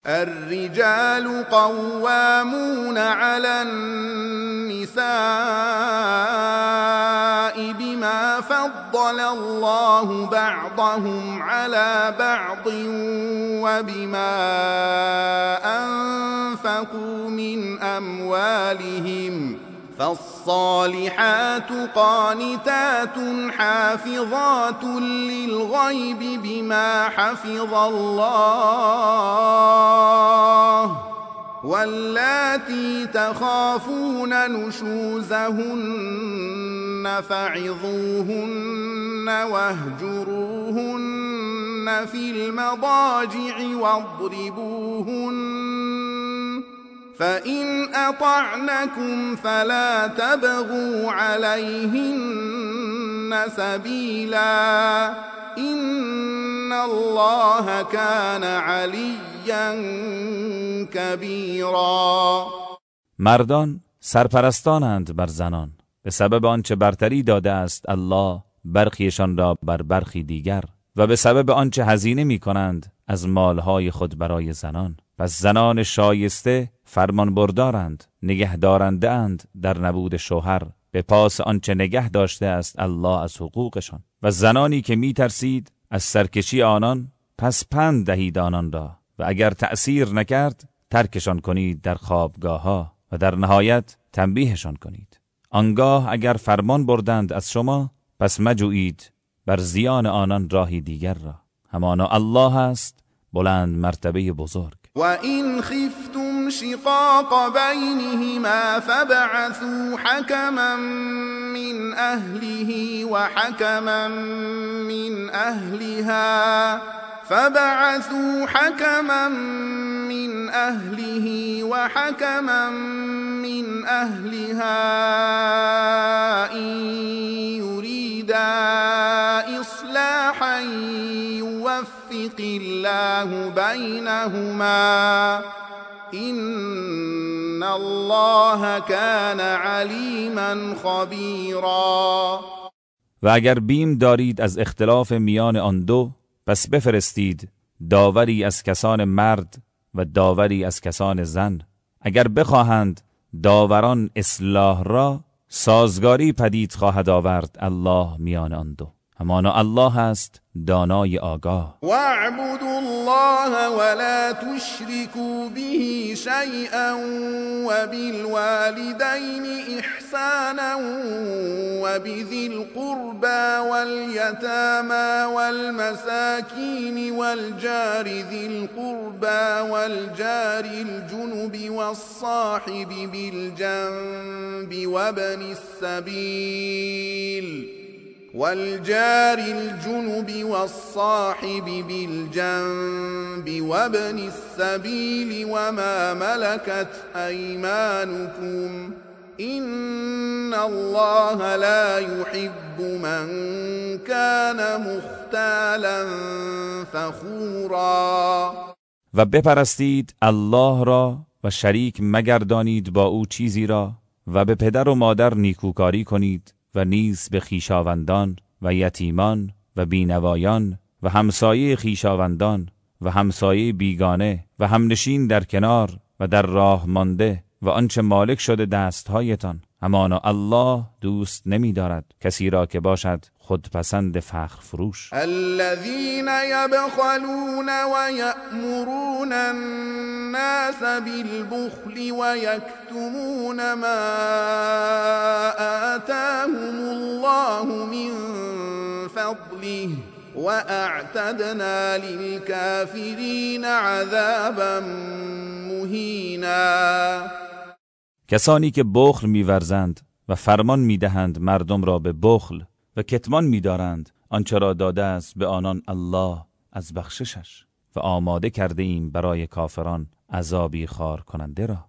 الرجال قوامون على النساء بما فضل الله بعضهم على بعض وبما أنفقوا من أموالهم فالصالحات قانتات حافظات للغيب بما حفظ الله واللاتي تخافون نشوزهن فعظوهن واهجروهن في المضاجع واضربوهن فإن أطعنكم فلا تبغوا عليهن سبيلا إن الله كان عليا كبيرا. مردان سرپرستانند بر زنان به سبب آنچه برتری داده است الله برخیشان را بر برخی دیگر و به سبب آنچه هزینه می کنند از مالهای خود برای زنان. پس زنان شایسته فرمان بردارند، نگهدارنده اند در نبود شوهر به پاس آنچه نگه داشته است الله از حقوقشان. و زنانی که می ترسید از سرکشی آنان پس پند دهید آنان را و اگر تأثیر نکرد ترکشان کنید در خوابگاه ها و در نهایت تنبیهشان کنید. آنگاه اگر فرمان بردند از شما پس مجویید بر زیان آنان راهی دیگر را. همانا الله است بلند مرتبه بزرگ. وَإِنْ خِفْتُمْ شِقَاقَ بَيْنِهِمَا فَابْعَثُوا حَكَمًا مِّنْ أَهْلِهِ وَحَكَمًا مِّنْ أَهْلِهَا إِن يُرِيدَا إِصْلَاحًا يُوَفِّقِ الله بَيْنَهُمَا إِنَّ الله كَانَ عَلِيمًا خَبِيرًا. و اگر بیم دارید از اختلاف میان آن دو پس بفرستید داوری از کسان مرد و داوری از کسان زن. اگر بخواهند داوران اصلاح را سازگاری پدید خواهد آورد الله میان آن دو. همانا الله است دانای آگاه. واعبدوا الله ولا تشركوا به شيئا وبالوالدين إحسانا وبذي القربى واليتامى والمساكين والجار ذي القربى والجار الجنب والصاحب بالجنب وابن السبيل وابن السبيل وما ملكت أيمانكم إن الله لا يحب من كان مختالا فخورا. و بپرستید الله را و شریک مگردانید با او چیزی را و به پدر و مادر نیکوکاری کنید و نیز به خویشاوندان و یتیمان و بینوایان و همسایه خویشاوندان و همسایه بیگانه و همنشین در کنار و در راه مانده و آنچه مالک شده دستهایتان. همانا الله دوست نمی دارد کسی را که باشد خودپسند فخر فروش. الذين يبخلون ويأمرون الناس بالبخل ويكتمون ما آتاهم الله من فضله وأعتدنا للكافرين عذابا مهینا. کسانی که بخل می‌ورزند و فرمان می‌دهند مردم را به بخل و کتمان می‌دارند آنچه را داده است به آنان الله از بخششش و آماده کرده ایم برای کافران عذابی خار کننده را.